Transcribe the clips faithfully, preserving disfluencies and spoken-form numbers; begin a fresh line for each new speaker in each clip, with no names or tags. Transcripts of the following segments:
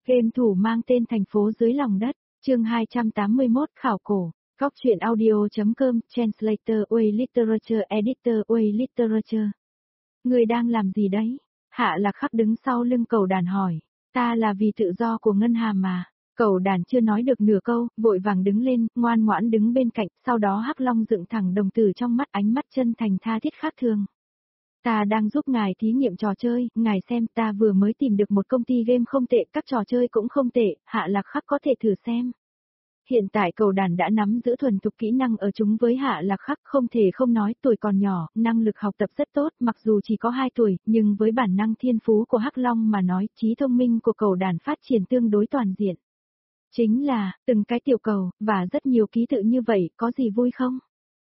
Game thủ mang tên thành phố dưới lòng đất, chương hai trăm tám mươi mốt khảo cổ, Cóc truyện audio.com, Translator Way Literature Editor Way Literature. Người đang làm gì đấy? Hạ Lạc Khắc đứng sau lưng Cẩu Đàn hỏi. Ta là vì tự do của Ngân Hàm mà. Cẩu Đàn chưa nói được nửa câu, vội vàng đứng lên, ngoan ngoãn đứng bên cạnh, sau đó Hắc Long dựng thẳng đồng tử trong mắt, ánh mắt chân thành tha thiết khác thường. Ta đang giúp ngài thí nghiệm trò chơi, ngài xem, ta vừa mới tìm được một công ty game không tệ, các trò chơi cũng không tệ, Hạ Lạc Khắc có thể thử xem. Hiện tại Cẩu Đàn đã nắm giữ thuần thục kỹ năng ở chúng với Hạ Lạc Khắc, không thể không nói tuổi còn nhỏ, năng lực học tập rất tốt, mặc dù chỉ có hai tuổi, nhưng với bản năng thiên phú của Hắc Long mà nói, trí thông minh của Cẩu Đàn phát triển tương đối toàn diện. Chính là, từng cái tiểu cầu, và rất nhiều ký tự như vậy, có gì vui không?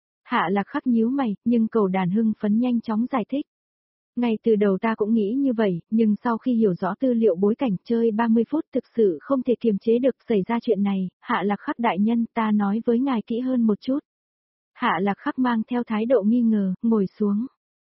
Hạ Lạc Khắc nhíu mày, nhưng Cẩu Đàn hưng phấn nhanh chóng giải thích. Ngay từ đầu ta cũng nghĩ như vậy, nhưng sau khi hiểu rõ tư liệu bối cảnh chơi ba mươi phút thực sự không thể kiềm chế được xảy ra chuyện này, Hạ Lạc Khắc đại nhân, ta nói với ngài kỹ hơn một chút. Hạ Lạc Khắc mang theo thái độ nghi ngờ, ngồi xuống.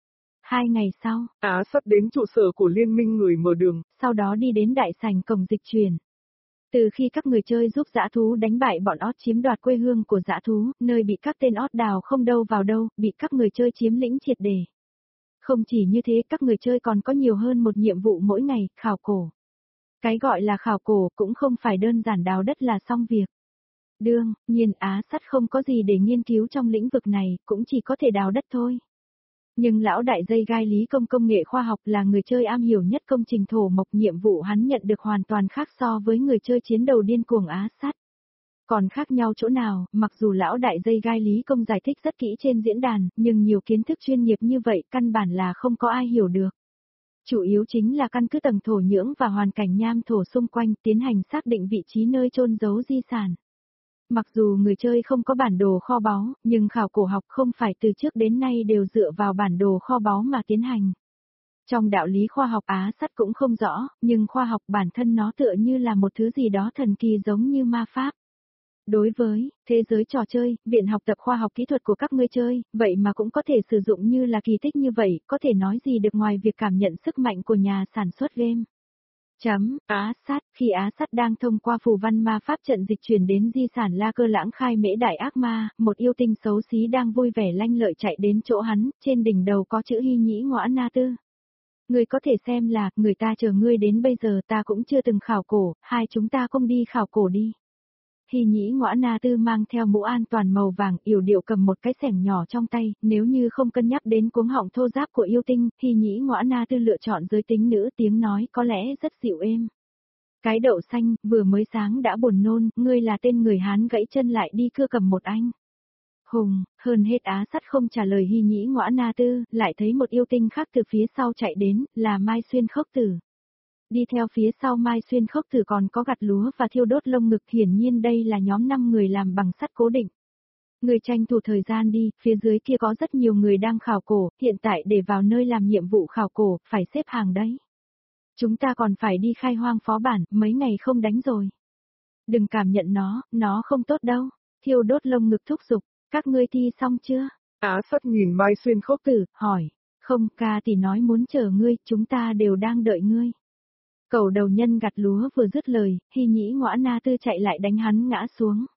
Hai ngày sau,
Á Sắt đến trụ sở của Liên minh người mở đường,
sau đó đi đến đại sảnh cổng dịch chuyển. Từ khi các người chơi giúp dã thú đánh bại bọn ót chiếm đoạt quê hương của dã thú, nơi bị các tên ót đào không đâu vào đâu, bị các người chơi chiếm lĩnh triệt để. Không chỉ như thế, các người chơi còn có nhiều hơn một nhiệm vụ mỗi ngày, khảo cổ. Cái gọi là khảo cổ cũng không phải đơn giản đào đất là xong việc. Đương nhiên Á Sắt không có gì để nghiên cứu trong lĩnh vực này, cũng chỉ có thể đào đất thôi. Nhưng lão đại dây gai Lý Công công nghệ khoa học là người chơi am hiểu nhất công trình thổ mộc, nhiệm vụ hắn nhận được hoàn toàn khác so với người chơi chiến đầu điên cuồng Á Sắt. Còn khác nhau chỗ nào, mặc dù lão đại dây gai Lý Công giải thích rất kỹ trên diễn đàn, nhưng nhiều kiến thức chuyên nghiệp như vậy căn bản là không có ai hiểu được. Chủ yếu chính là căn cứ tầng thổ nhưỡng và hoàn cảnh nham thổ xung quanh tiến hành xác định vị trí nơi chôn giấu di sản. Mặc dù người chơi không có bản đồ kho báu, nhưng khảo cổ học không phải từ trước đến nay đều dựa vào bản đồ kho báu mà tiến hành. Trong đạo lý khoa học Á Sắt cũng không rõ, nhưng khoa học bản thân nó tựa như là một thứ gì đó thần kỳ giống như ma pháp. Đối với thế giới trò chơi, viện học tập khoa học kỹ thuật của các ngươi chơi, vậy mà cũng có thể sử dụng như là kỳ tích như vậy, có thể nói gì được ngoài việc cảm nhận sức mạnh của nhà sản xuất game. Chấm, Á Sắt, khi Á Sắt đang thông qua phù văn ma pháp trận dịch chuyển đến di sản La Cơ Lãng Khai Mễ Đại Ác Ma, một yêu tinh xấu xí đang vui vẻ lanh lợi chạy đến chỗ hắn, trên đỉnh đầu có chữ Hy Nhĩ Ngõa Na Tư. Ngươi có thể xem là, người ta chờ ngươi đến bây giờ ta cũng chưa từng khảo cổ, hai chúng ta không đi khảo cổ đi. Hy Nhĩ Ngõa Na Tư mang theo mũ an toàn màu vàng, yểu điệu cầm một cái xẻng nhỏ trong tay, nếu như không cân nhắc đến cuống họng thô ráp của yêu tinh, Hy Nhĩ Ngõa Na Tư lựa chọn giới tính nữ, tiếng nói có lẽ rất dịu êm. Cái đậu xanh, vừa mới sáng đã buồn nôn, ngươi là tên người Hán gãy chân lại đi cưa cầm một anh. Hùng, hơn hết Á Sắt không trả lời Hy Nhĩ Ngõa Na Tư, lại thấy một yêu tinh khác từ phía sau chạy đến, là Mai Xuyên Khốc Tử. Đi theo phía sau Mai Xuyên Khốc Tử còn có Gặt Lúa và Thiêu Đốt Lông Ngực, hiển nhiên đây là nhóm năm người làm bằng sắt cố định. Người tranh thủ thời gian đi, phía dưới kia có rất nhiều người đang khảo cổ, hiện tại để vào nơi làm nhiệm vụ khảo cổ, phải xếp hàng đấy. Chúng ta còn phải đi khai hoang phó bản, mấy ngày không đánh rồi. Đừng cảm nhận nó, nó không tốt đâu. Thiêu Đốt Lông Ngực thúc giục, các ngươi thi xong chưa?
Á Sắt nhìn Mai Xuyên Khốc
Tử, hỏi, không, ca thì nói muốn chờ ngươi, chúng ta đều đang đợi ngươi. Cẩu đầu nhân Gặt Lúa vừa dứt lời, Hy Nhĩ Ngõa Na Tư chạy lại đánh hắn ngã xuống.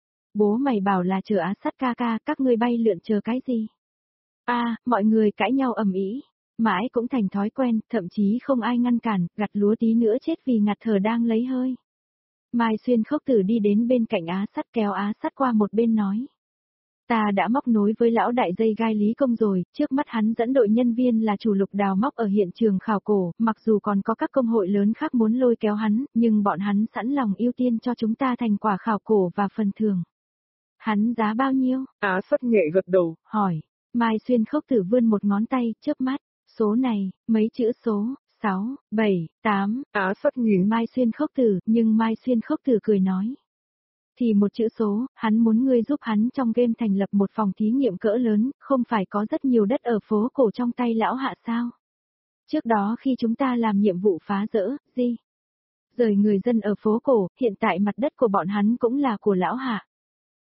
Bố mày bảo là chờ Á Sắt ca ca, các ngươi bay lượn chờ cái gì? A, à, mọi người cãi nhau ầm ĩ, mãi cũng thành thói quen, thậm chí không ai ngăn cản, Gặt Lúa tí nữa chết vì ngạt thở đang lấy hơi. Mai Xuyên Khốc Tử đi đến bên cạnh Á Sắt kéo Á Sắt qua một bên nói. Ta đã móc nối với lão đại dây gai Lý Công rồi, trước mắt hắn dẫn đội nhân viên là chủ lục đào móc ở hiện trường khảo cổ, mặc dù còn có các công hội lớn khác muốn lôi kéo hắn, nhưng bọn hắn sẵn lòng ưu tiên cho chúng ta thành quả khảo cổ và phần thưởng. Hắn giá bao nhiêu?
Á Sắt nhẹ gật đầu,
hỏi. Mai Xuyên Khốc Tử vươn một ngón tay, chớp mắt, số này, mấy chữ số, sáu, bảy, tám.
Á Sắt nhìn
Mai Xuyên Khốc Tử, nhưng Mai Xuyên Khốc Tử cười nói. Thì một chữ số, hắn muốn ngươi giúp hắn trong game thành lập một phòng thí nghiệm cỡ lớn, không phải có rất nhiều đất ở phố cổ trong tay lão Hạ sao? Trước đó khi chúng ta làm nhiệm vụ phá rỡ, gì? Rời người dân ở phố cổ, hiện tại mặt đất của bọn hắn cũng là của lão Hạ.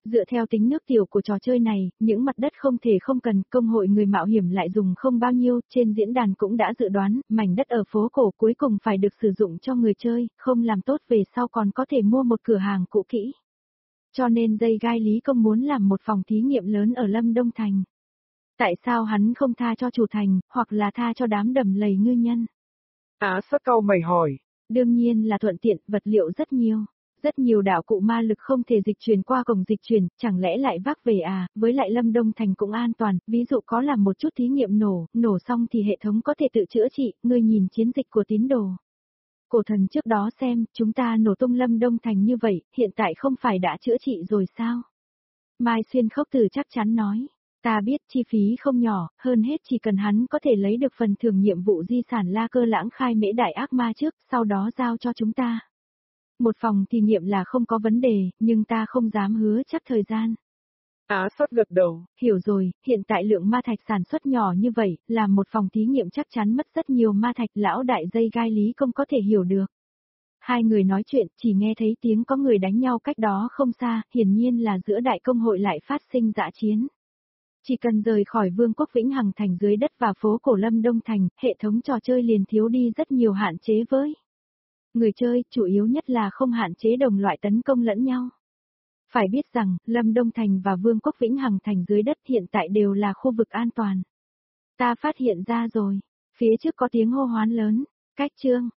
Dựa theo tính nước tiểu của trò chơi này, những mặt đất không thể không cần, công hội người mạo hiểm lại dùng không bao nhiêu, trên diễn đàn cũng đã dự đoán, mảnh đất ở phố cổ cuối cùng phải được sử dụng cho người chơi, không làm tốt về sau còn có thể mua một cửa hàng cũ kỹ. Cho nên dây gai Lý Công muốn làm một phòng thí nghiệm lớn ở Lâm Đông Thành. Tại sao hắn không tha cho chủ thành, hoặc là tha cho đám đầm lầy ngư nhân?
Á Sắt cau mày hỏi.
Đương nhiên là thuận tiện, vật liệu rất nhiều. Rất nhiều đạo cụ ma lực không thể dịch chuyển qua cổng dịch chuyển, chẳng lẽ lại vác về à, với lại Lâm Đông Thành cũng an toàn, ví dụ có làm một chút thí nghiệm nổ, nổ xong thì hệ thống có thể tự chữa trị, ngươi nhìn chiến dịch của tín đồ. Cổ thần trước đó xem, chúng ta nổ tung Lâm Đông Thành như vậy, hiện tại không phải đã chữa trị rồi sao? Mai Xuyên Khốc Tử chắc chắn nói. Ta biết chi phí không nhỏ, hơn hết chỉ cần hắn có thể lấy được phần thưởng nhiệm vụ di sản La Cơ Lãng khai mễ đại ác ma trước, sau đó giao cho chúng ta. Một phòng thí nghiệm là không có vấn đề, nhưng ta không dám hứa chắc thời gian.
Á Sắt gật đầu.
Hiểu rồi, hiện tại lượng ma thạch sản xuất nhỏ như vậy, làm một phòng thí nghiệm chắc chắn mất rất nhiều ma thạch, lão đại dây gai Lý Công có thể hiểu được. Hai người nói chuyện, chỉ nghe thấy tiếng có người đánh nhau cách đó không xa, hiển nhiên là giữa đại công hội lại phát sinh dã chiến. Chỉ cần rời khỏi Vương quốc Vĩnh Hằng thành dưới đất và phố cổ Lâm Đông Thành, hệ thống trò chơi liền thiếu đi rất nhiều hạn chế với người chơi, chủ yếu nhất là không hạn chế đồng loại tấn công lẫn nhau. Phải biết rằng, Lâm Đông Thành và Vương quốc Vĩnh Hằng thành dưới đất hiện tại đều là khu vực an toàn. Ta phát hiện ra rồi, phía trước có tiếng hô hoán lớn, cách chương.